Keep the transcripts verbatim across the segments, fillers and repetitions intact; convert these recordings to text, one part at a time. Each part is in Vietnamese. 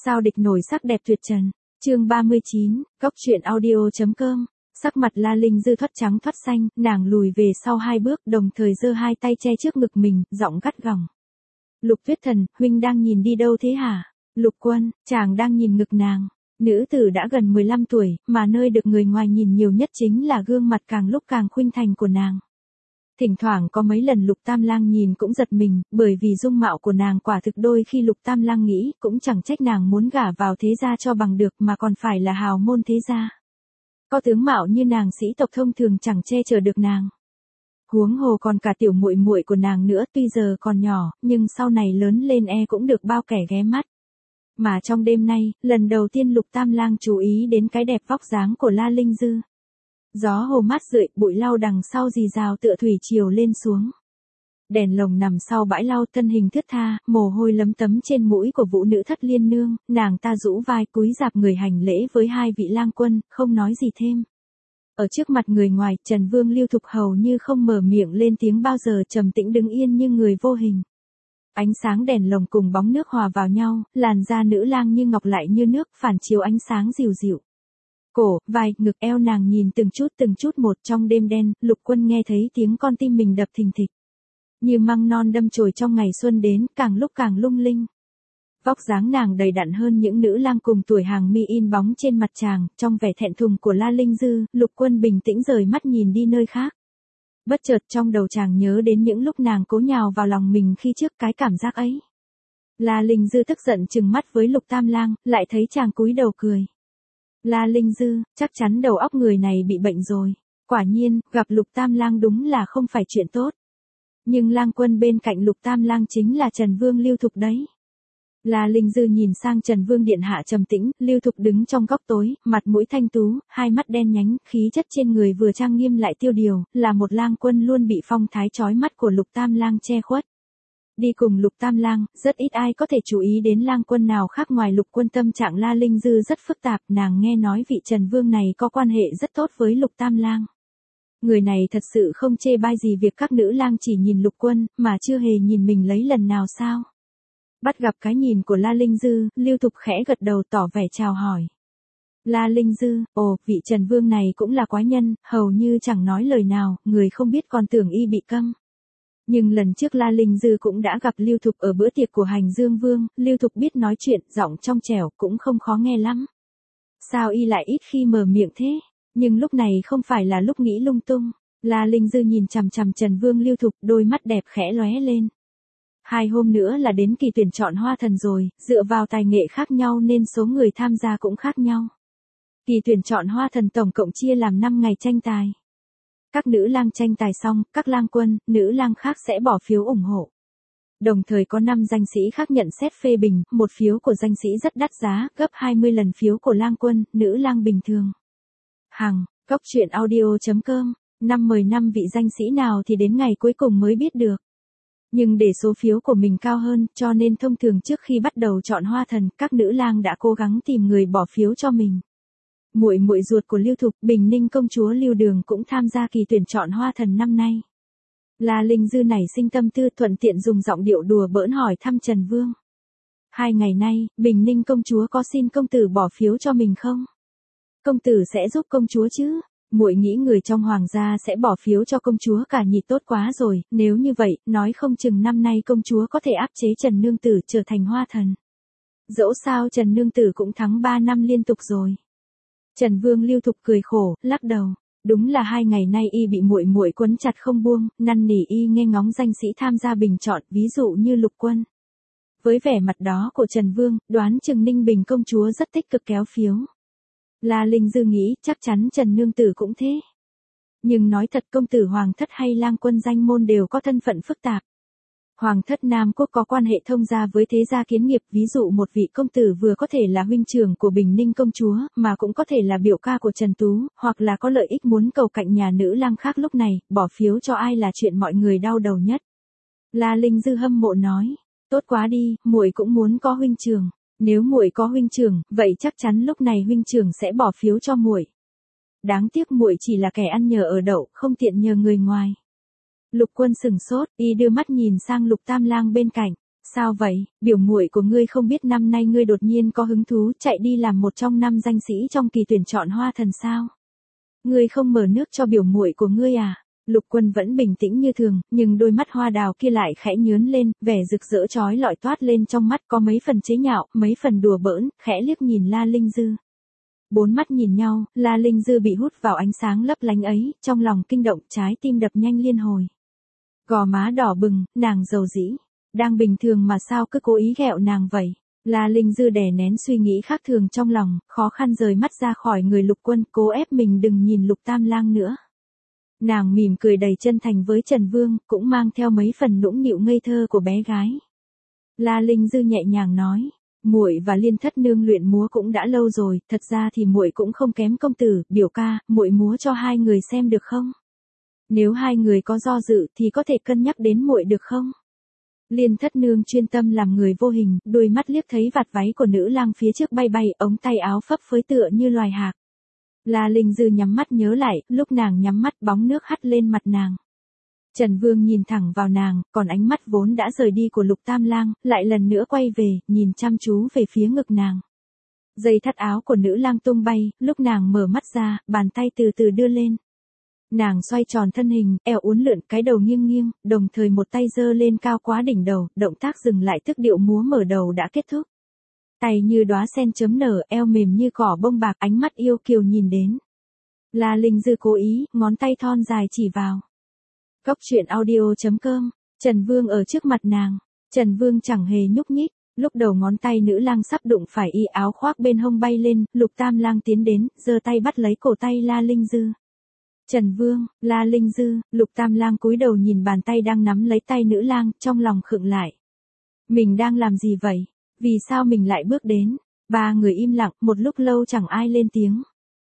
Sao địch nổi sắc đẹp tuyệt trần. Chương ba mươi chín, góc truyện audio chấm com. Sắc mặt La Linh Dư thoát trắng thoát xanh, nàng lùi về sau hai bước, đồng thời giơ hai tay che trước ngực mình, giọng gắt gỏng. Lục Tuyết Thần, huynh đang nhìn đi đâu thế hả? Lục Quân, chàng đang nhìn ngực nàng. Nữ tử đã gần mười lăm tuổi, mà nơi được người ngoài nhìn nhiều nhất chính là gương mặt càng lúc càng khuynh thành của nàng. Thỉnh thoảng có mấy lần Lục Tam Lang nhìn cũng giật mình, bởi vì dung mạo của nàng quả thực đôi khi Lục Tam Lang nghĩ cũng chẳng trách nàng muốn gả vào thế gia cho bằng được mà còn phải là hào môn thế gia. Có tướng mạo như nàng sĩ tộc thông thường chẳng che chở được nàng. Huống hồ còn cả tiểu muội muội của nàng nữa, tuy giờ còn nhỏ, nhưng sau này lớn lên e cũng được bao kẻ ghé mắt. Mà trong đêm nay, lần đầu tiên Lục Tam Lang chú ý đến cái đẹp vóc dáng của La Linh Dư. Gió hồ mát rượi, bụi lau đằng sau rì rào tựa thủy triều lên xuống. Đèn lồng nằm sau bãi lau, thân hình thướt tha, mồ hôi lấm tấm trên mũi của vũ nữ Thất Liên Nương, nàng ta rũ vai cúi rạp người hành lễ với hai vị lang quân, không nói gì thêm. Ở trước mặt người ngoài, Trần Vương Lưu Thục hầu như không mở miệng lên tiếng bao giờ, trầm tĩnh đứng yên như người vô hình. Ánh sáng đèn lồng cùng bóng nước hòa vào nhau, làn da nữ lang như ngọc lại như nước, phản chiếu ánh sáng dịu dịu. Cổ, vai, ngực, eo nàng nhìn từng chút từng chút một. Trong đêm đen, Lục Quân nghe thấy tiếng con tim mình đập thình thịch. Như măng non đâm chồi trong ngày xuân đến, càng lúc càng lung linh. Vóc dáng nàng đầy đặn hơn những nữ lang cùng tuổi hàng mi in bóng trên mặt chàng, trong vẻ thẹn thùng của La Linh Dư, Lục Quân bình tĩnh rời mắt nhìn đi nơi khác. Bất chợt trong đầu chàng nhớ đến những lúc nàng cố nhào vào lòng mình khi trước, cái cảm giác ấy. La Linh Dư tức giận trừng mắt với Lục Tam Lang, lại thấy chàng cúi đầu cười. La Linh Dư, chắc chắn đầu óc người này bị bệnh rồi. Quả nhiên, gặp Lục Tam Lang đúng là không phải chuyện tốt. Nhưng lang quân bên cạnh Lục Tam Lang chính là Trần Vương Lưu Thục đấy. La Linh Dư nhìn sang Trần Vương điện hạ trầm tĩnh, Lưu Thục đứng trong góc tối, mặt mũi thanh tú, hai mắt đen nhánh, khí chất trên người vừa trang nghiêm lại tiêu điều, là một lang quân luôn bị phong thái chói mắt của Lục Tam Lang che khuất. Đi cùng Lục Tam Lang, rất ít ai có thể chú ý đến lang quân nào khác ngoài Lục Quân. Tâm trạng La Linh Dư rất phức tạp, nàng nghe nói vị Trần Vương này có quan hệ rất tốt với Lục Tam Lang. Người này thật sự không chê bai gì việc các nữ lang chỉ nhìn Lục Quân, mà chưa hề nhìn mình lấy lần nào sao? Bắt gặp cái nhìn của La Linh Dư, Lưu Thục khẽ gật đầu tỏ vẻ chào hỏi. La Linh Dư, ồ, vị Trần Vương này cũng là quái nhân, hầu như chẳng nói lời nào, người không biết còn tưởng y bị câm. Nhưng lần trước La Linh Dư cũng đã gặp Lưu Thục ở bữa tiệc của Hành Dương Vương, Lưu Thục biết nói chuyện, giọng trong trẻo, cũng không khó nghe lắm. Sao y lại ít khi mở miệng thế? Nhưng lúc này không phải là lúc nghĩ lung tung. La Linh Dư nhìn chằm chằm Trần Vương Lưu Thục, đôi mắt đẹp khẽ lóe lên. Hai hôm nữa là đến kỳ tuyển chọn hoa thần rồi, dựa vào tài nghệ khác nhau nên số người tham gia cũng khác nhau. Kỳ tuyển chọn hoa thần tổng cộng chia làm năm ngày tranh tài. Các nữ lang tranh tài xong, các lang quân, nữ lang khác sẽ bỏ phiếu ủng hộ. Đồng thời có năm danh sĩ khác nhận xét phê bình, một phiếu của danh sĩ rất đắt giá, gấp hai mươi lần phiếu của lang quân, nữ lang bình thường. Hằng, góc truyện audio chấm com, năm mời năm vị danh sĩ nào thì đến ngày cuối cùng mới biết được. Nhưng để số phiếu của mình cao hơn, cho nên thông thường trước khi bắt đầu chọn hoa thần, các nữ lang đã cố gắng tìm người bỏ phiếu cho mình. Muội muội ruột của Lưu Thục, Bình Ninh công chúa Lưu Đường cũng tham gia kỳ tuyển chọn hoa thần năm nay. La Linh Dư nảy sinh tâm tư, thuận tiện dùng giọng điệu đùa bỡn hỏi thăm Trần Vương. Hai ngày nay, Bình Ninh công chúa có xin công tử bỏ phiếu cho mình không? Công tử sẽ giúp công chúa chứ? Muội nghĩ người trong hoàng gia sẽ bỏ phiếu cho công chúa cả nhị tốt quá rồi, nếu như vậy, nói không chừng năm nay công chúa có thể áp chế Trần Nương Tử trở thành hoa thần. Dẫu sao Trần Nương Tử cũng thắng ba năm liên tục rồi. Trần Vương Lưu Thục cười khổ, lắc đầu. Đúng là hai ngày nay y bị muội muội quấn chặt không buông, năn nỉ y nghe ngóng danh sĩ tham gia bình chọn, ví dụ như Lục Quân. Với vẻ mặt đó của Trần Vương, đoán chừng Ninh Bình công chúa rất tích cực kéo phiếu. La Linh Dư nghĩ chắc chắn Trần Nương Tử cũng thế. Nhưng nói thật, công tử hoàng thất hay lang quân danh môn đều có thân phận phức tạp. Hoàng thất Nam Quốc có quan hệ thông gia với thế gia kiến nghiệp, ví dụ một vị công tử vừa có thể là huynh trưởng của Bình Ninh công chúa, mà cũng có thể là biểu ca của Trần Tú, hoặc là có lợi ích muốn cầu cạnh nhà nữ lang khác. Lúc này, bỏ phiếu cho ai là chuyện mọi người đau đầu nhất. La Linh Dư hâm mộ nói, tốt quá đi, muội cũng muốn có huynh trưởng. Nếu muội có huynh trưởng, vậy chắc chắn lúc này huynh trưởng sẽ bỏ phiếu cho muội. Đáng tiếc muội chỉ là kẻ ăn nhờ ở đậu, không tiện nhờ người ngoài. Lục Quân sừng sốt, y đưa mắt nhìn sang Lục Tam Lang bên cạnh. Sao vậy, biểu muội của ngươi không biết năm nay ngươi đột nhiên có hứng thú chạy đi làm một trong năm danh sĩ trong kỳ tuyển chọn hoa thần sao? Ngươi không mở nước cho biểu muội của ngươi à? Lục Quân vẫn bình tĩnh như thường, nhưng đôi mắt hoa đào kia lại khẽ nhướn lên, vẻ rực rỡ chói lọi toát lên trong mắt, có mấy phần chế nhạo, mấy phần đùa bỡn, khẽ liếc nhìn La Linh Dư. Bốn mắt nhìn nhau, La Linh Dư bị hút vào ánh sáng lấp lánh ấy, trong lòng kinh động, trái tim đập nhanh liên hồi. Gò má đỏ bừng, nàng dầu dĩ. Đang bình thường mà sao cứ cố ý ghẹo nàng vậy? La Linh Dư đè nén suy nghĩ khác thường trong lòng, khó khăn rời mắt ra khỏi người Lục Quân, cố ép mình đừng nhìn Lục Tam Lang nữa. Nàng mỉm cười đầy chân thành với Trần Vương, cũng mang theo mấy phần nũng nịu ngây thơ của bé gái. La Linh Dư nhẹ nhàng nói, muội và Liên thất nương luyện múa cũng đã lâu rồi, thật ra thì muội cũng không kém công tử, biểu ca, muội múa cho hai người xem được không? Nếu hai người có do dự thì có thể cân nhắc đến muội được không? Liên thất nương chuyên tâm làm người vô hình, đôi mắt liếc thấy vạt váy của nữ lang phía trước bay bay, ống tay áo phấp phới tựa như loài hạc. La Linh Dư nhắm mắt nhớ lại, lúc nàng nhắm mắt bóng nước hắt lên mặt nàng. Trần Vương nhìn thẳng vào nàng, còn ánh mắt vốn đã rời đi của Lục Tam Lang, lại lần nữa quay về, nhìn chăm chú về phía ngực nàng. Dây thắt áo của nữ lang tung bay, lúc nàng mở mắt ra, bàn tay từ từ đưa lên. Nàng xoay tròn thân hình, eo uốn lượn, cái đầu nghiêng nghiêng, đồng thời một tay giơ lên cao quá đỉnh đầu, động tác dừng lại tức điệu múa mở đầu đã kết thúc. Tay như đóa sen chớm nở, eo mềm như cỏ bông bạc, ánh mắt yêu kiều nhìn đến. La Linh Dư cố ý, ngón tay thon dài chỉ vào. Góc truyện audio chấm com, Trần Vương ở trước mặt nàng. Trần Vương chẳng hề nhúc nhích, lúc đầu ngón tay nữ lang sắp đụng phải y áo khoác bên hông bay lên, Lục Tam Lang tiến đến, giơ tay bắt lấy cổ tay La Linh Dư. Trần Vương, La Linh Dư, Lục Tam Lang cúi đầu nhìn bàn tay đang nắm lấy tay nữ lang, trong lòng khựng lại. Mình đang làm gì vậy? Vì sao mình lại bước đến? Ba người im lặng, một lúc lâu chẳng ai lên tiếng.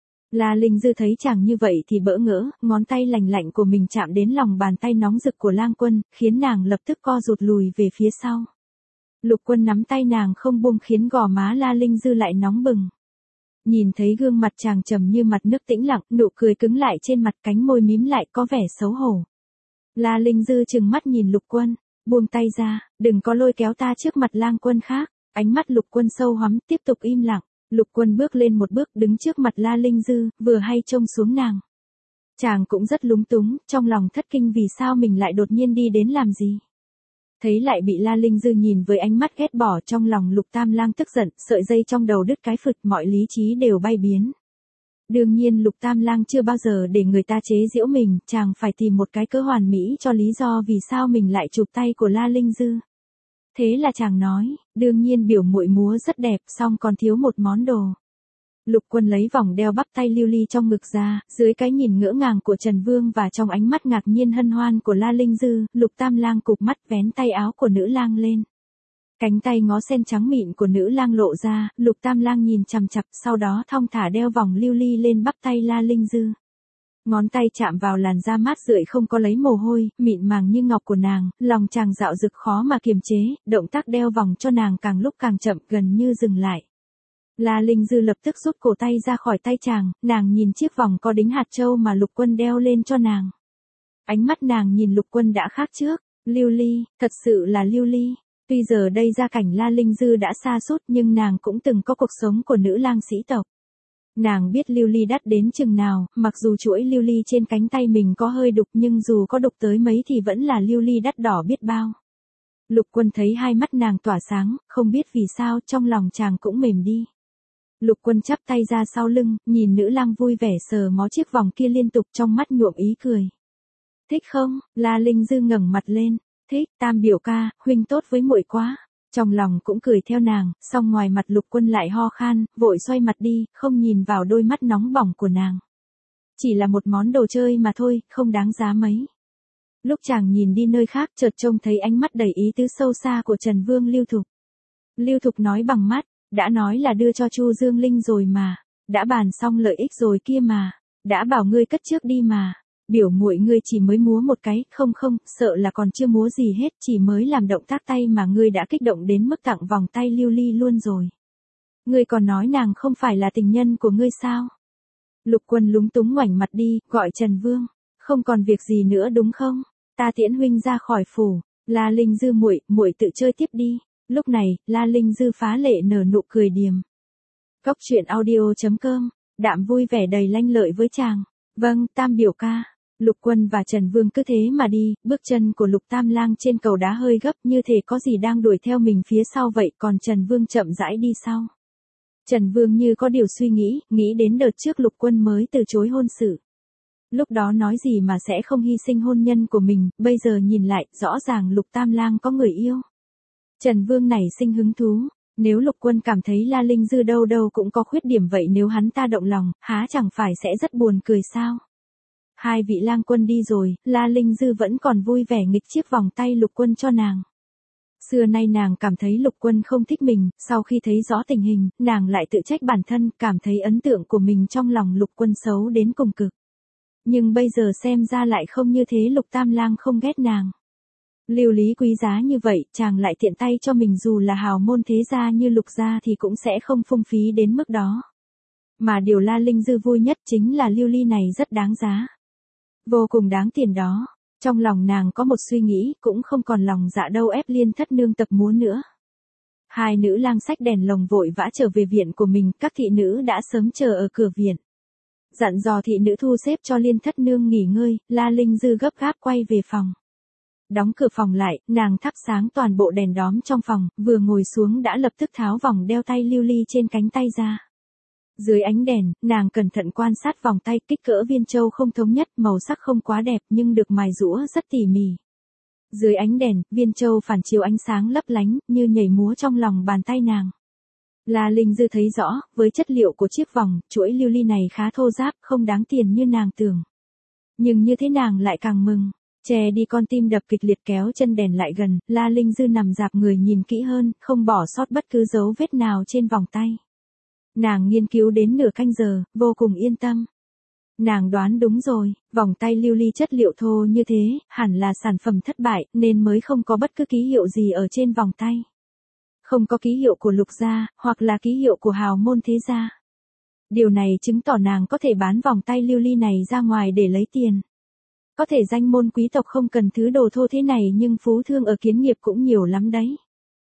La Linh Dư thấy chàng như vậy thì bỡ ngỡ, ngón tay lành lạnh của mình chạm đến lòng bàn tay nóng rực của Lang Quân, khiến nàng lập tức co rụt lùi về phía sau. Lục Quân nắm tay nàng không buông khiến gò má La Linh Dư lại nóng bừng. Nhìn thấy gương mặt chàng trầm như mặt nước tĩnh lặng, nụ cười cứng lại trên mặt, cánh môi mím lại có vẻ xấu hổ. La Linh Dư trừng mắt nhìn Lục Quân, buông tay ra, đừng có lôi kéo ta trước mặt Lang Quân khác. Ánh mắt Lục Quân sâu hắm, tiếp tục im lặng. Lục Quân bước lên một bước đứng trước mặt La Linh Dư, vừa hay trông xuống nàng. Chàng cũng rất lúng túng, trong lòng thất kinh vì sao mình lại đột nhiên đi đến làm gì. Thấy lại bị La Linh Dư nhìn với ánh mắt ghét bỏ, trong lòng Lục Tam Lang tức giận, sợi dây trong đầu đứt cái phực, mọi lý trí đều bay biến. Đương nhiên Lục Tam Lang chưa bao giờ để người ta chế giễu mình, chàng phải tìm một cái cớ hoàn mỹ cho lý do vì sao mình lại chụp tay của La Linh Dư. Thế là chàng nói, đương nhiên biểu muội múa rất đẹp, song còn thiếu một món đồ. Lục Quân lấy vòng đeo bắp tay lưu ly trong ngực ra, dưới cái nhìn ngỡ ngàng của Trần Vương và trong ánh mắt ngạc nhiên hân hoan của La Linh Dư, Lục Tam Lang cụp mắt vén tay áo của nữ lang lên. Cánh tay ngó sen trắng mịn của nữ lang lộ ra, Lục Tam Lang nhìn chằm chằm, sau đó thong thả đeo vòng lưu ly lên bắp tay La Linh Dư. Ngón tay chạm vào làn da mát rượi không có lấy mồ hôi, mịn màng như ngọc của nàng, lòng chàng dạo dực khó mà kiềm chế, động tác đeo vòng cho nàng càng lúc càng chậm, gần như dừng lại. La Linh Dư lập tức rút cổ tay ra khỏi tay chàng, nàng nhìn chiếc vòng có đính hạt châu mà Lục Quân đeo lên cho nàng. Ánh mắt nàng nhìn Lục Quân đã khác trước, lưu ly, thật sự là lưu ly. Tuy giờ đây gia cảnh La Linh Dư đã sa sút nhưng nàng cũng từng có cuộc sống của nữ lang sĩ tộc. Nàng biết lưu ly đắt đến chừng nào, mặc dù chuỗi lưu ly trên cánh tay mình có hơi đục nhưng dù có đục tới mấy thì vẫn là lưu ly đắt đỏ biết bao. Lục Quân thấy hai mắt nàng tỏa sáng, không biết vì sao trong lòng chàng cũng mềm đi. Lục Quân chắp tay ra sau lưng, nhìn nữ lang vui vẻ sờ mó chiếc vòng kia liên tục, trong mắt nhuộm ý cười. Thích không? La Linh Dư ngẩng mặt lên. Thích, Tam biểu ca, huynh tốt với muội quá. Trong lòng cũng cười theo nàng, song ngoài mặt Lục Quân lại ho khan, vội xoay mặt đi, không nhìn vào đôi mắt nóng bỏng của nàng. Chỉ là một món đồ chơi mà thôi, không đáng giá mấy. Lúc chàng nhìn đi nơi khác, chợt trông thấy ánh mắt đầy ý tứ sâu xa của Trần Vương Lưu Thục. Lưu Thục nói bằng mắt, đã nói là đưa cho Chu Dương Linh rồi mà, đã bàn xong lợi ích rồi kia mà, đã bảo ngươi cất trước đi mà. Biểu muội ngươi chỉ mới múa một cái, không không, sợ là còn chưa múa gì hết, chỉ mới làm động tác tay mà ngươi đã kích động đến mức tặng vòng tay lưu ly luôn rồi. Ngươi còn nói nàng không phải là tình nhân của ngươi sao? Lục Quân lúng túng ngoảnh mặt đi, gọi Trần Vương, không còn việc gì nữa đúng không? Ta tiễn huynh ra khỏi phủ. La Linh Dư muội, muội tự chơi tiếp đi. Lúc này, La Linh Dư phá lệ nở nụ cười điềm. Cốc truyện audio chấm com, đạm vui vẻ đầy lanh lợi với chàng. Vâng, Tam biểu ca. Lục Quân và Trần Vương cứ thế mà đi, bước chân của Lục Tam Lang trên cầu đá hơi gấp như thể có gì đang đuổi theo mình phía sau vậy, còn Trần Vương chậm rãi đi sau. Trần Vương như có điều suy nghĩ, nghĩ đến đợt trước Lục Quân mới từ chối hôn sự. Lúc đó nói gì mà sẽ không hy sinh hôn nhân của mình, bây giờ nhìn lại, rõ ràng Lục Tam Lang có người yêu. Trần Vương nảy sinh hứng thú, nếu Lục Quân cảm thấy La Linh Dư đâu đâu cũng có khuyết điểm vậy, nếu hắn ta động lòng, há chẳng phải sẽ rất buồn cười sao? Hai vị lang quân đi rồi, La Linh Dư vẫn còn vui vẻ nghịch chiếc vòng tay Lục Quân cho nàng. Xưa nay nàng cảm thấy Lục Quân không thích mình, sau khi thấy rõ tình hình, nàng lại tự trách bản thân, cảm thấy ấn tượng của mình trong lòng Lục Quân xấu đến cùng cực. Nhưng bây giờ xem ra lại không như thế, Lục Tam Lang không ghét nàng. Lưu lý quý giá như vậy, chàng lại tiện tay cho mình, dù là hào môn thế gia như Lục gia thì cũng sẽ không phung phí đến mức đó. Mà điều La Linh Dư vui nhất chính là lưu ly này rất đáng giá. Vô cùng đáng tiền đó. Trong lòng nàng có một suy nghĩ, cũng không còn lòng dạ đâu ép Liên thất nương tập múa nữa. Hai nữ lang xách đèn lồng vội vã trở về viện của mình, các thị nữ đã sớm chờ ở cửa viện. Dặn dò thị nữ thu xếp cho Liên thất nương nghỉ ngơi, La Linh Dư gấp gáp quay về phòng. Đóng cửa phòng lại, nàng thắp sáng toàn bộ đèn đóm trong phòng, vừa ngồi xuống đã lập tức tháo vòng đeo tay lưu ly trên cánh tay ra. Dưới ánh đèn, nàng cẩn thận quan sát vòng tay, kích cỡ viên châu không thống nhất, màu sắc không quá đẹp nhưng được mài rũa rất tỉ mỉ. Dưới ánh đèn, viên châu phản chiếu ánh sáng lấp lánh, như nhảy múa trong lòng bàn tay nàng. La Linh Dư thấy rõ, với chất liệu của chiếc vòng, chuỗi lưu ly này khá thô ráp, không đáng tiền như nàng tưởng. Nhưng như thế nàng lại càng mừng. Che đi con tim đập kịch liệt, kéo chân đèn lại gần, La Linh Dư nằm dạp người nhìn kỹ hơn, không bỏ sót bất cứ dấu vết nào trên vòng tay. Nàng nghiên cứu đến nửa canh giờ, vô cùng yên tâm. Nàng đoán đúng rồi, vòng tay lưu ly chất liệu thô như thế, hẳn là sản phẩm thất bại, nên mới không có bất cứ ký hiệu gì ở trên vòng tay. Không có ký hiệu của Lục gia, hoặc là ký hiệu của hào môn thế gia. Điều này chứng tỏ nàng có thể bán vòng tay lưu ly này ra ngoài để lấy tiền. Có thể danh môn quý tộc không cần thứ đồ thô thế này, nhưng phú thương ở Kiến Nghiệp cũng nhiều lắm đấy.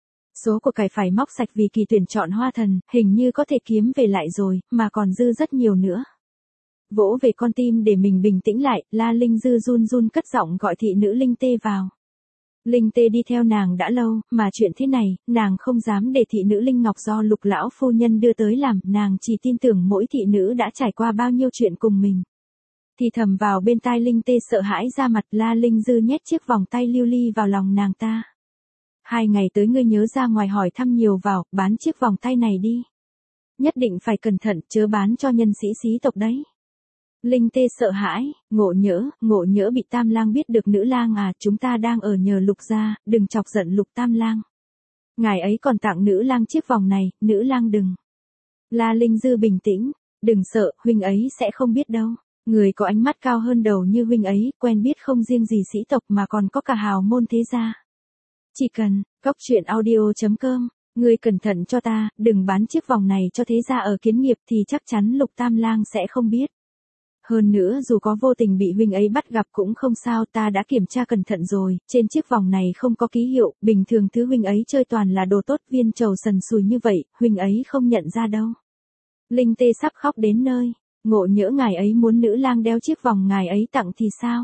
Số của cải phải móc sạch vì kỳ tuyển chọn hoa thần, hình như có thể kiếm về lại rồi, mà còn dư rất nhiều nữa. Vỗ về con tim để mình bình tĩnh lại, La Linh Dư run run cất giọng gọi thị nữ Linh Tê vào. Linh Tê đi theo nàng đã lâu, mà chuyện thế này, nàng không dám để thị nữ Linh Ngọc do Lục lão phu nhân đưa tới làm, nàng chỉ tin tưởng mỗi thị nữ đã trải qua bao nhiêu chuyện cùng mình. Thì thầm vào bên tai Linh Tê sợ hãi ra mặt. La Linh Dư nhét chiếc vòng tay lưu ly vào lòng nàng ta. Hai ngày tới ngươi nhớ ra ngoài hỏi thăm nhiều vào, bán chiếc vòng tay này đi. Nhất định phải cẩn thận, chớ bán cho nhân sĩ xí tộc đấy. Linh Tê sợ hãi, ngộ nhỡ, ngộ nhỡ bị Tam Lang biết được. Nữ lang à, chúng ta đang ở nhờ Lục gia, đừng chọc giận Lục Tam Lang. Ngài ấy còn tặng nữ lang chiếc vòng này, nữ lang đừng. La Linh Dư bình tĩnh, đừng sợ, huynh ấy sẽ không biết đâu. Người có ánh mắt cao hơn đầu như huynh ấy, quen biết không riêng gì sĩ tộc mà còn có cả hào môn thế gia. Chỉ cần, cốc truyện audio chấm com, ngươi cẩn thận cho ta, đừng bán chiếc vòng này cho thế gia ở Kiến Nghiệp thì chắc chắn Lục Tam Lang sẽ không biết. Hơn nữa dù có vô tình bị huynh ấy bắt gặp cũng không sao, ta đã kiểm tra cẩn thận rồi, trên chiếc vòng này không có ký hiệu, bình thường thứ huynh ấy chơi toàn là đồ tốt, viên trầu sần sùi như vậy, huynh ấy không nhận ra đâu. Linh Tê sắp khóc đến nơi. Ngộ nhỡ ngài ấy muốn nữ lang đeo chiếc vòng ngài ấy tặng thì sao?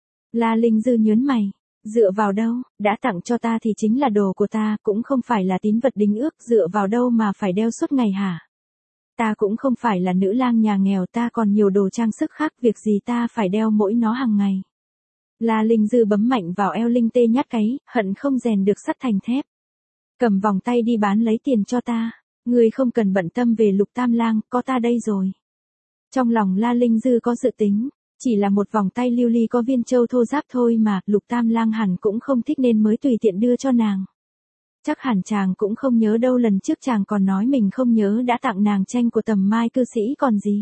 La Linh Dư nhớn mày, dựa vào đâu, đã tặng cho ta thì chính là đồ của ta, cũng không phải là tín vật đính ước, dựa vào đâu mà phải đeo suốt ngày hả? Ta cũng không phải là nữ lang nhà nghèo, ta còn nhiều đồ trang sức khác, việc gì ta phải đeo mỗi nó hàng ngày. La Linh Dư bấm mạnh vào eo Linh Tê nhát cáy, hận không rèn được sắt thành thép. Cầm vòng tay đi bán lấy tiền cho ta, ngươi không cần bận tâm về Lục Tam Lang, có ta đây rồi. Trong lòng La Linh Dư có dự tính, chỉ là một vòng tay lưu ly có viên châu thô ráp thôi mà, Lục Tam Lang hẳn cũng không thích nên mới tùy tiện đưa cho nàng. Chắc hẳn chàng cũng không nhớ đâu, lần trước chàng còn nói mình không nhớ đã tặng nàng tranh của Tầm Mai cư sĩ còn gì.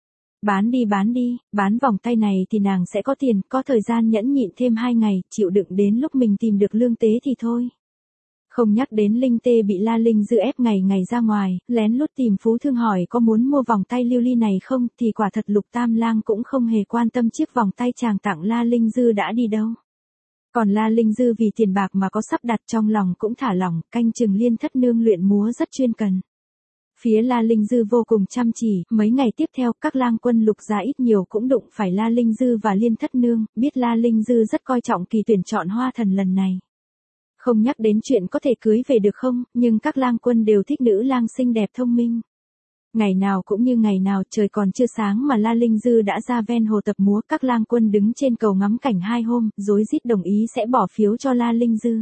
Bán đi bán đi, bán vòng tay này thì nàng sẽ có tiền, có thời gian nhẫn nhịn thêm hai ngày, chịu đựng đến lúc mình tìm được lương tế thì thôi. Không nhắc đến Linh Tê bị La Linh Dư ép ngày ngày ra ngoài, lén lút tìm phú thương hỏi có muốn mua vòng tay lưu ly này không, thì quả thật Lục Tam Lang cũng không hề quan tâm chiếc vòng tay chàng tặng La Linh Dư đã đi đâu. Còn La Linh Dư vì tiền bạc mà có sắp đặt trong lòng cũng thả lỏng, canh chừng Liên Thất Nương luyện múa rất chuyên cần. Phía La Linh Dư vô cùng chăm chỉ, mấy ngày tiếp theo các lang quân Lục gia ít nhiều cũng đụng phải La Linh Dư và Liên Thất Nương, biết La Linh Dư rất coi trọng kỳ tuyển chọn hoa thần lần này. Không nhắc đến chuyện có thể cưới về được không, nhưng các lang quân đều thích nữ lang xinh đẹp thông minh. Ngày nào cũng như ngày nào, trời còn chưa sáng mà La Linh Dư đã ra ven hồ tập múa, các lang quân đứng trên cầu ngắm cảnh hai hôm, rối rít đồng ý sẽ bỏ phiếu cho La Linh Dư.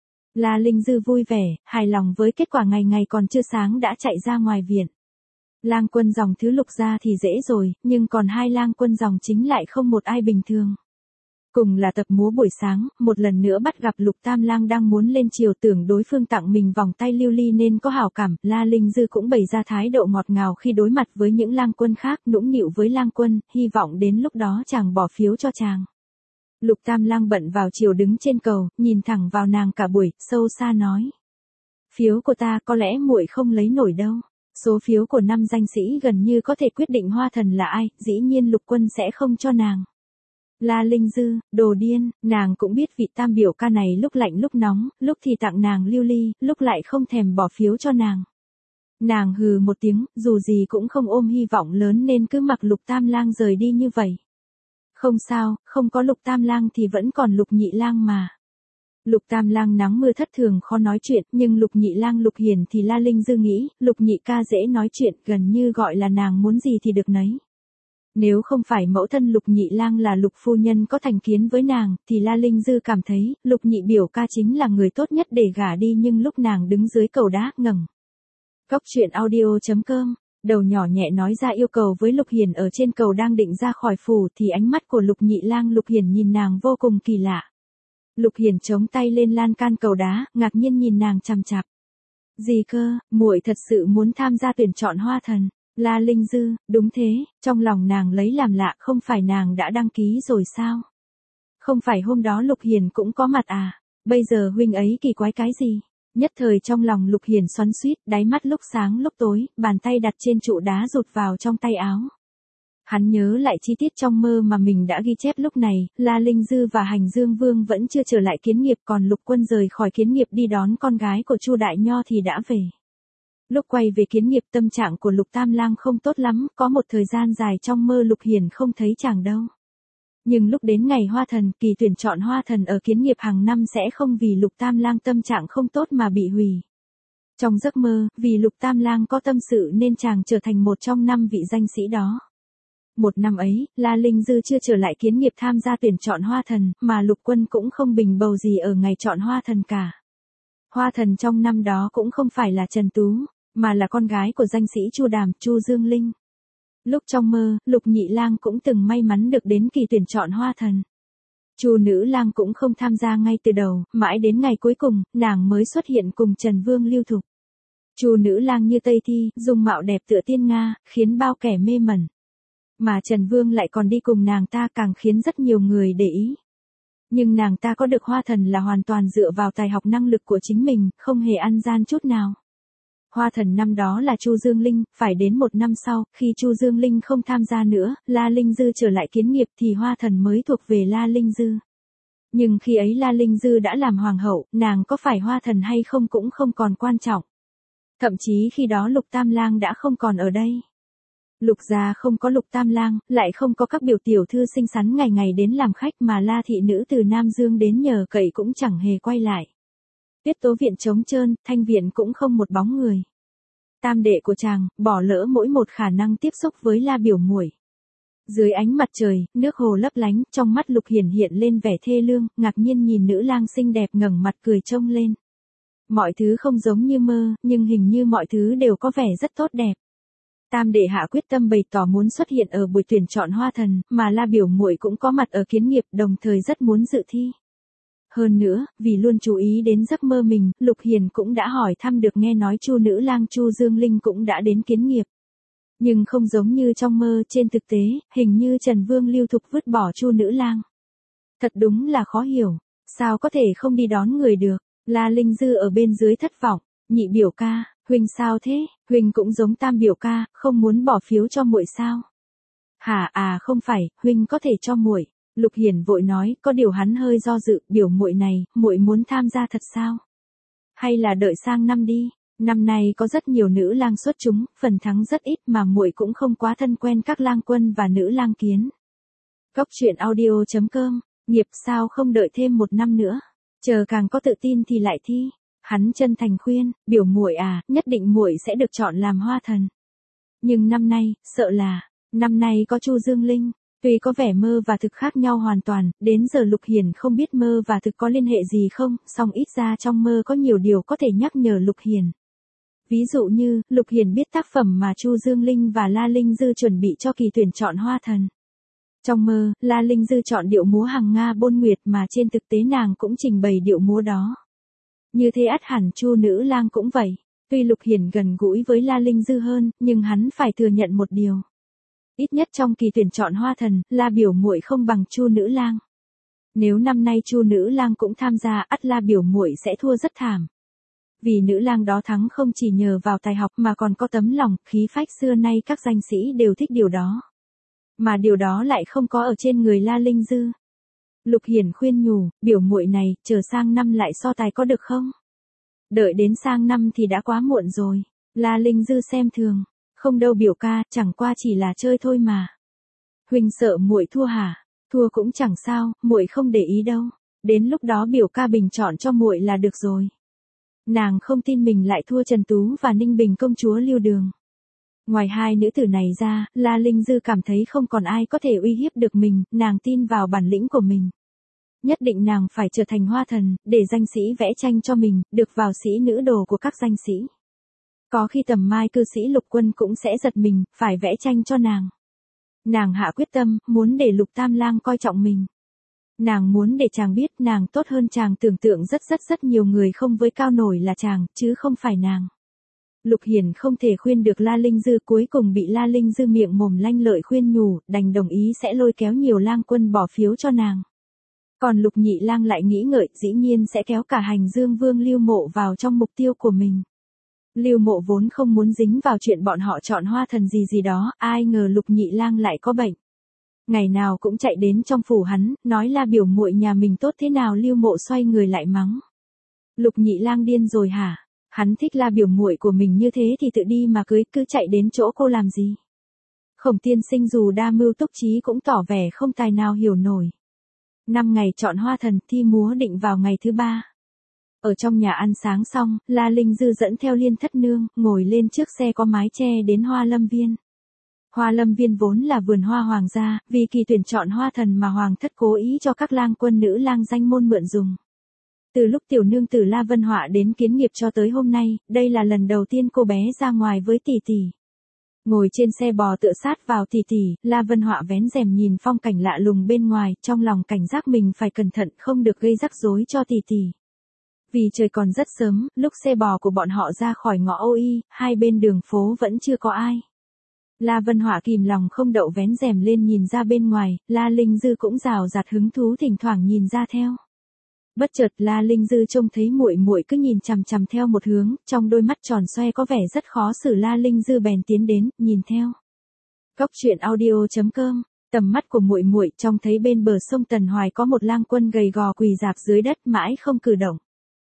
La Linh Dư vui vẻ, hài lòng với kết quả, ngày ngày còn chưa sáng đã chạy ra ngoài viện. Lang quân dòng thứ Lục gia thì dễ rồi, nhưng còn hai lang quân dòng chính lại không một ai bình thường. Cùng là tập múa buổi sáng, một lần nữa bắt gặp Lục Tam Lang đang muốn lên chiều, tưởng đối phương tặng mình vòng tay lưu ly nên có hảo cảm, La Linh Dư cũng bày ra thái độ ngọt ngào khi đối mặt với những lang quân khác, nũng nịu với lang quân, hy vọng đến lúc đó chàng bỏ phiếu cho chàng. Lục Tam Lang bận vào chiều đứng trên cầu, nhìn thẳng vào nàng cả buổi, sâu xa nói. Phiếu của ta có lẽ muội không lấy nổi đâu. Số phiếu của năm danh sĩ gần như có thể quyết định hoa thần là ai, dĩ nhiên Lục quân sẽ không cho nàng. La Linh Dư, đồ điên, nàng cũng biết vị tam biểu ca này lúc lạnh lúc nóng, lúc thì tặng nàng lưu ly, lúc lại không thèm bỏ phiếu cho nàng. Nàng hừ một tiếng, dù gì cũng không ôm hy vọng lớn nên cứ mặc Lục Tam Lang rời đi như vậy. Không sao, không có Lục Tam Lang thì vẫn còn Lục Nhị Lang mà. Lục Tam Lang nắng mưa thất thường khó nói chuyện, nhưng Lục Nhị Lang Lục Hiền thì La Linh Dư nghĩ, Lục Nhị ca dễ nói chuyện, gần như gọi là nàng muốn gì thì được nấy. Nếu không phải mẫu thân Lục Nhị Lang là Lục phu nhân có thành kiến với nàng, thì La Linh Dư cảm thấy, Lục Nhị biểu ca chính là người tốt nhất để gả đi, nhưng lúc nàng đứng dưới cầu đá, ngẩng. Góc truyện audio chấm com, đầu nhỏ nhẹ nói ra yêu cầu với Lục Hiền ở trên cầu đang định ra khỏi phủ thì ánh mắt của Lục Nhị Lang Lục Hiền nhìn nàng vô cùng kỳ lạ. Lục Hiền chống tay lên lan can cầu đá, ngạc nhiên nhìn nàng chằm chằm. Gì cơ, muội thật sự muốn tham gia tuyển chọn hoa thần? La Linh Dư, đúng thế, trong lòng nàng lấy làm lạ, không phải nàng đã đăng ký rồi sao? Không phải hôm đó Lục Hiền cũng có mặt à? Bây giờ huynh ấy kỳ quái cái gì? Nhất thời trong lòng Lục Hiền xoắn xuýt, đáy mắt lúc sáng lúc tối, bàn tay đặt trên trụ đá rụt vào trong tay áo. Hắn nhớ lại chi tiết trong mơ mà mình đã ghi chép, lúc này, La Linh Dư và Hành Dương Vương vẫn chưa trở lại Kiến Nghiệp, còn Lục quân rời khỏi Kiến Nghiệp đi đón con gái của Chu Đại Nho thì đã về. Lúc quay về Kiến Nghiệp tâm trạng của Lục Tam Lang không tốt lắm, có một thời gian dài trong mơ Lục Hiền không thấy chàng đâu. Nhưng lúc đến ngày hoa thần, kỳ tuyển chọn hoa thần ở Kiến Nghiệp hàng năm sẽ không vì Lục Tam Lang tâm trạng không tốt mà bị hủy. Trong giấc mơ, vì Lục Tam Lang có tâm sự nên chàng trở thành một trong năm vị danh sĩ đó. Một năm ấy, La Linh Dư chưa trở lại Kiến Nghiệp tham gia tuyển chọn hoa thần, mà Lục quân cũng không bình bầu gì ở ngày chọn hoa thần cả. Hoa thần trong năm đó cũng không phải là Trần Tú, mà là con gái của danh sĩ Chu Đàm, Chu Dương Linh. Lúc trong mơ, Lục Nhị Lang cũng từng may mắn được đến kỳ tuyển chọn hoa thần. Chu Nữ Lang cũng không tham gia ngay từ đầu, mãi đến ngày cuối cùng, nàng mới xuất hiện cùng Trần Vương Lưu Thục. Chu Nữ Lang như Tây Thi, dung mạo đẹp tựa tiên Nga, khiến bao kẻ mê mẩn. Mà Trần Vương lại còn đi cùng nàng ta, càng khiến rất nhiều người để ý. Nhưng nàng ta có được hoa thần là hoàn toàn dựa vào tài học năng lực của chính mình, không hề ăn gian chút nào. Hoa thần năm đó là Chu Dương Linh, phải đến một năm sau, khi Chu Dương Linh không tham gia nữa, La Linh Dư trở lại Kiến Nghiệp thì hoa thần mới thuộc về La Linh Dư. Nhưng khi ấy La Linh Dư đã làm hoàng hậu, nàng có phải hoa thần hay không cũng không còn quan trọng. Thậm chí khi đó Lục Tam Lang đã không còn ở đây. Lục gia không có Lục Tam Lang, lại không có các biểu tiểu thư xinh xắn ngày ngày đến làm khách, mà La thị nữ từ Nam Dương đến nhờ cậy cũng chẳng hề quay lại. Tuyết Tố viện trống trơn, Thanh viện cũng không một bóng người. Tam đệ của chàng, bỏ lỡ mỗi một khả năng tiếp xúc với La biểu muội. Dưới ánh mặt trời, nước hồ lấp lánh, trong mắt Lục Hiển hiện lên vẻ thê lương, ngạc nhiên nhìn nữ lang xinh đẹp ngẩng mặt cười trông lên. Mọi thứ không giống như mơ, nhưng hình như mọi thứ đều có vẻ rất tốt đẹp. Tam đệ hạ quyết tâm bày tỏ muốn xuất hiện ở buổi tuyển chọn hoa thần, mà La biểu muội cũng có mặt ở Kiến Nghiệp, đồng thời rất muốn dự thi. Hơn nữa, vì luôn chú ý đến giấc mơ mình, Lục Hiền cũng đã hỏi thăm được nghe nói Chu Nữ Lang Chu Dương Linh cũng đã đến Kiến Nghiệp. Nhưng không giống như trong mơ, trên thực tế, hình như Trần Vương Lưu Thục vứt bỏ Chu Nữ Lang. Thật đúng là khó hiểu, sao có thể không đi đón người được. La Linh Dư ở bên dưới thất vọng, nhị biểu ca, huynh sao thế, huynh cũng giống tam biểu ca, không muốn bỏ phiếu cho muội sao? Hả à không phải, huynh có thể cho muội. Lục Hiển vội nói, có điều hắn hơi do dự, biểu muội này, muội muốn tham gia thật sao? Hay là đợi sang năm đi, năm nay có rất nhiều nữ lang xuất chúng, phần thắng rất ít mà muội cũng không quá thân quen các lang quân và nữ lang kiến. Góc truyện audio chấm com, nghiệp sao không đợi thêm một năm nữa, chờ càng có tự tin thì lại thi. Hắn chân thành khuyên, biểu muội à, nhất định muội sẽ được chọn làm hoa thần. Nhưng năm nay, sợ là, năm nay có Chu Dương Linh, tuy có vẻ mơ và thực khác nhau hoàn toàn, đến giờ Lục Hiển không biết mơ và thực có liên hệ gì không, song ít ra trong mơ có nhiều điều có thể nhắc nhở Lục Hiển. Ví dụ như, Lục Hiển biết tác phẩm mà Chu Dương Linh và La Linh Dư chuẩn bị cho kỳ tuyển chọn hoa thần. Trong mơ, La Linh Dư chọn điệu múa Hằng Nga Bôn Nguyệt mà trên thực tế nàng cũng trình bày điệu múa đó. Như thế ắt hẳn Chu nữ lang cũng vậy. Tuy Lục Hiển gần gũi với La Linh Dư hơn, nhưng hắn phải thừa nhận một điều. Ít nhất trong kỳ tuyển chọn hoa thần, La biểu muội không bằng Chu nữ lang. Nếu năm nay Chu nữ lang cũng tham gia, ắt La biểu muội sẽ thua rất thảm. Vì nữ lang đó thắng không chỉ nhờ vào tài học mà còn có tấm lòng, khí phách xưa nay các danh sĩ đều thích điều đó. Mà điều đó lại không có ở trên người La Linh Dư. Lục Hiển khuyên nhủ, biểu muội này, chờ sang năm lại so tài có được không? Đợi đến sang năm thì đã quá muộn rồi. La Linh Dư xem thường, không đâu biểu ca, chẳng qua chỉ là chơi thôi mà. Huynh sợ muội thua hả? Thua cũng chẳng sao, muội không để ý đâu. Đến lúc đó biểu ca bình chọn cho muội là được rồi. Nàng không tin mình lại thua Trần Tú và Ninh Bình công chúa Lưu Đường. Ngoài hai nữ tử này ra, La Linh Dư cảm thấy không còn ai có thể uy hiếp được mình, nàng tin vào bản lĩnh của mình. Nhất định nàng phải trở thành hoa thần, để danh sĩ vẽ tranh cho mình, được vào sĩ nữ đồ của các danh sĩ. Có khi tầm mai cư sĩ Lục Quân cũng sẽ giật mình, phải vẽ tranh cho nàng. Nàng hạ quyết tâm, muốn để Lục Tam Lang coi trọng mình. Nàng muốn để chàng biết nàng tốt hơn chàng tưởng tượng rất rất rất nhiều người không với cao nổi là chàng, chứ không phải nàng. Lục Hiển không thể khuyên được La Linh Dư, cuối cùng bị La Linh Dư miệng mồm lanh lợi khuyên nhủ, đành đồng ý sẽ lôi kéo nhiều lang quân bỏ phiếu cho nàng. Còn Lục Nhị Lang lại nghĩ ngợi, dĩ nhiên sẽ kéo cả Hành Dương Vương Lưu Mộ vào trong mục tiêu của mình. Lưu Mộ vốn không muốn dính vào chuyện bọn họ chọn hoa thần gì gì đó, ai ngờ Lục Nhị Lang lại có bệnh. Ngày nào cũng chạy đến trong phủ hắn, nói là biểu muội nhà mình tốt thế nào. Lưu Mộ xoay người lại mắng. Lục Nhị Lang điên rồi hả? Hắn thích La biểu muội của mình như thế thì tự đi mà cưới, cứ chạy đến chỗ cô làm gì? Khổng tiên sinh dù đa mưu túc trí cũng tỏ vẻ không tài nào hiểu nổi. Năm ngày chọn hoa thần, thi múa định vào ngày thứ ba. Ở trong nhà ăn sáng xong, La Linh Dư dẫn theo Liên Thất Nương, ngồi lên chiếc xe có mái che đến Hoa Lâm Viên. Hoa Lâm Viên vốn là vườn hoa hoàng gia, vì kỳ tuyển chọn hoa thần mà hoàng thất cố ý cho các lang quân nữ lang danh môn mượn dùng. Từ lúc tiểu nương tử La Vân Họa đến kiến nghiệp cho tới hôm nay, đây là lần đầu tiên cô bé ra ngoài với tỷ tỷ. Ngồi trên xe bò tựa sát vào tỷ tỷ, La Vân Họa vén rèm nhìn phong cảnh lạ lùng bên ngoài, trong lòng cảnh giác mình phải cẩn thận không được gây rắc rối cho tỷ tỷ. Vì trời còn rất sớm, lúc xe bò của bọn họ ra khỏi ngõ Ô Y, hai bên đường phố vẫn chưa có ai. La Vân Họa kìm lòng không đậu vén rèm lên nhìn ra bên ngoài, La Linh Dư cũng rào rạt hứng thú thỉnh thoảng nhìn ra theo. Bất chợt La Linh Dư trông thấy muội muội cứ nhìn chằm chằm theo một hướng, trong đôi mắt tròn xoe có vẻ rất khó xử. La Linh Dư bèn tiến đến, nhìn theo. Góc truyện audio chấm com, tầm mắt của muội muội trông thấy bên bờ sông Tần Hoài có một lang quân gầy gò quỳ rạp dưới đất mãi không cử động.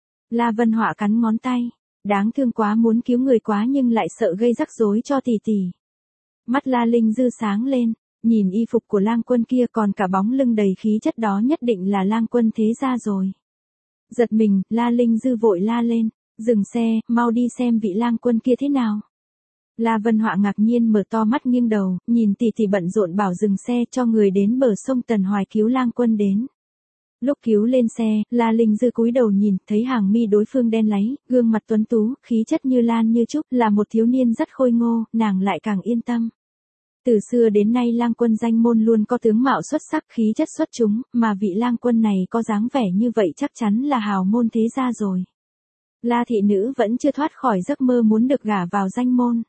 La Vân Họa cắn ngón tay, đáng thương quá, muốn cứu người quá nhưng lại sợ gây rắc rối cho tỷ tỷ. Mắt La Linh Dư sáng lên, nhìn y phục của lang quân kia còn cả bóng lưng đầy khí chất đó nhất định là lang quân thế gia rồi. Giật mình, La Linh Dư vội la lên, dừng xe, mau đi xem vị lang quân kia thế nào. La Vân Họa ngạc nhiên mở to mắt nghiêng đầu, nhìn tỷ tỷ bận rộn bảo dừng xe cho người đến bờ sông Tần Hoài cứu lang quân đến. Lúc cứu lên xe, La Linh Dư cúi đầu nhìn, thấy hàng mi đối phương đen láy, gương mặt tuấn tú, khí chất như lan như trúc, là một thiếu niên rất khôi ngô, nàng lại càng yên tâm. Từ xưa đến nay lang quân danh môn luôn có tướng mạo xuất sắc, khí chất xuất chúng, mà vị lang quân này có dáng vẻ như vậy chắc chắn là hào môn thế gia rồi. La thị nữ vẫn chưa thoát khỏi giấc mơ muốn được gả vào danh môn.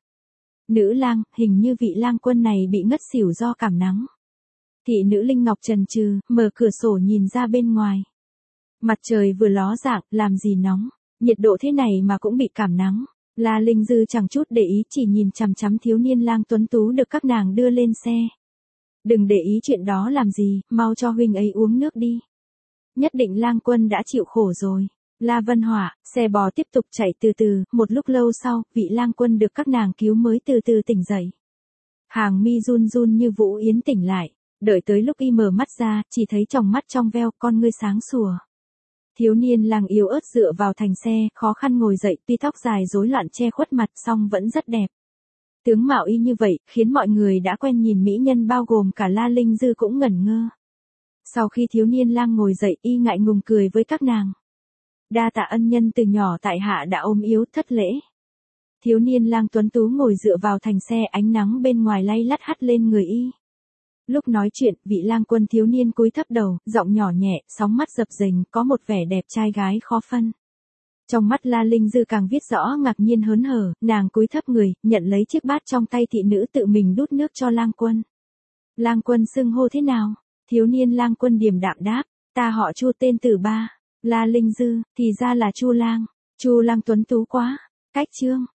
Nữ lang, hình như vị lang quân này bị ngất xỉu do cảm nắng. Thị nữ Linh Ngọc chần chừ, mở cửa sổ nhìn ra bên ngoài. Mặt trời vừa ló dạng, làm gì nóng, nhiệt độ thế này mà cũng bị cảm nắng. La Linh Dư chẳng chút để ý, chỉ nhìn chằm chằm thiếu niên lang tuấn tú được các nàng đưa lên xe. Đừng để ý chuyện đó làm gì, mau cho huynh ấy uống nước đi. Nhất định Lang Quân đã chịu khổ rồi. La Vân Hỏa, xe bò tiếp tục chạy từ từ, một lúc lâu sau, vị Lang Quân được các nàng cứu mới từ từ tỉnh dậy. Hàng mi run run như Vũ Yến tỉnh lại, đợi tới lúc y mở mắt ra, chỉ thấy tròng mắt trong veo, con ngươi sáng sủa. Thiếu niên Lang yếu ớt dựa vào thành xe, khó khăn ngồi dậy, tuy tóc dài rối loạn che khuất mặt, song vẫn rất đẹp. Tướng mạo y như vậy, khiến mọi người đã quen nhìn mỹ nhân bao gồm cả La Linh Dư cũng ngẩn ngơ. Sau khi thiếu niên Lang ngồi dậy, y ngại ngùng cười với các nàng. Đa tạ ân nhân từ nhỏ tại hạ đã ốm yếu thất lễ. Thiếu niên Lang tuấn tú ngồi dựa vào thành xe, ánh nắng bên ngoài lay lắt hắt lên người y. Lúc nói chuyện, vị Lang Quân thiếu niên cúi thấp đầu, giọng nhỏ nhẹ, sóng mắt dập dềnh, có một vẻ đẹp trai gái khó phân. Trong mắt La Linh Dư càng viết rõ ngạc nhiên hớn hở, nàng cúi thấp người, nhận lấy chiếc bát trong tay thị nữ tự mình đút nước cho Lang Quân. Lang Quân xưng hô thế nào? Thiếu niên Lang Quân điềm đạm đáp, ta họ Chu tên Tử Ba. La Linh Dư, thì ra là Chu Lang. Chu Lang tuấn tú quá. Cách chương.